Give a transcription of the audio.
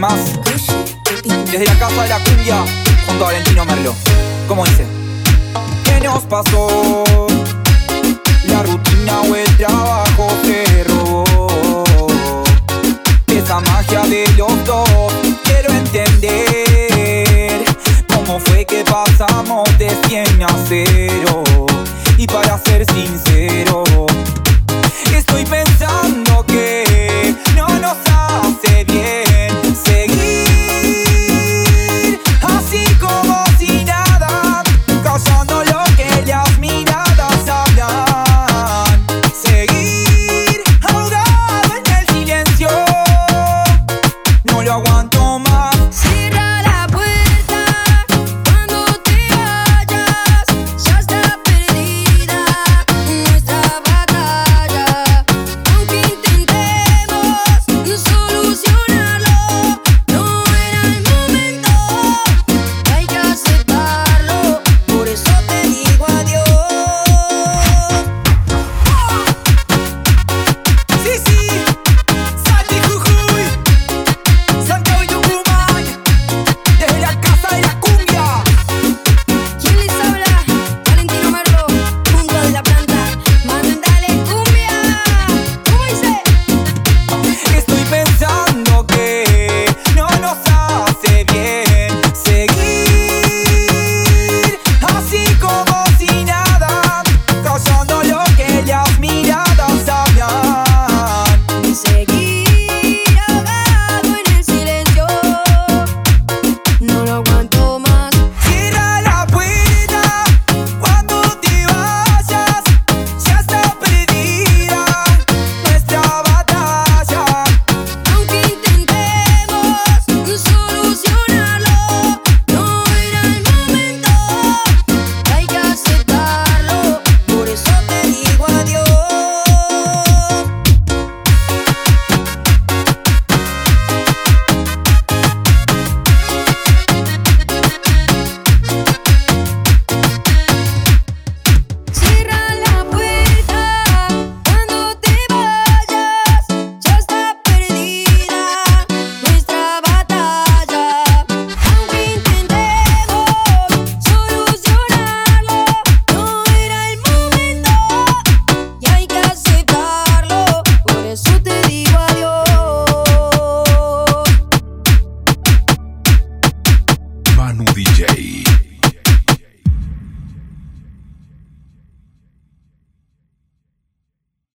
más. Desde la casa de la cumbia, junto a Valentino Merlo. ¿Cómo dice? ¿Qué nos pasó? La rutina o el trabajo te robó esa magia de los dos. Quiero entender cómo fue que pasamos de 100 a 0.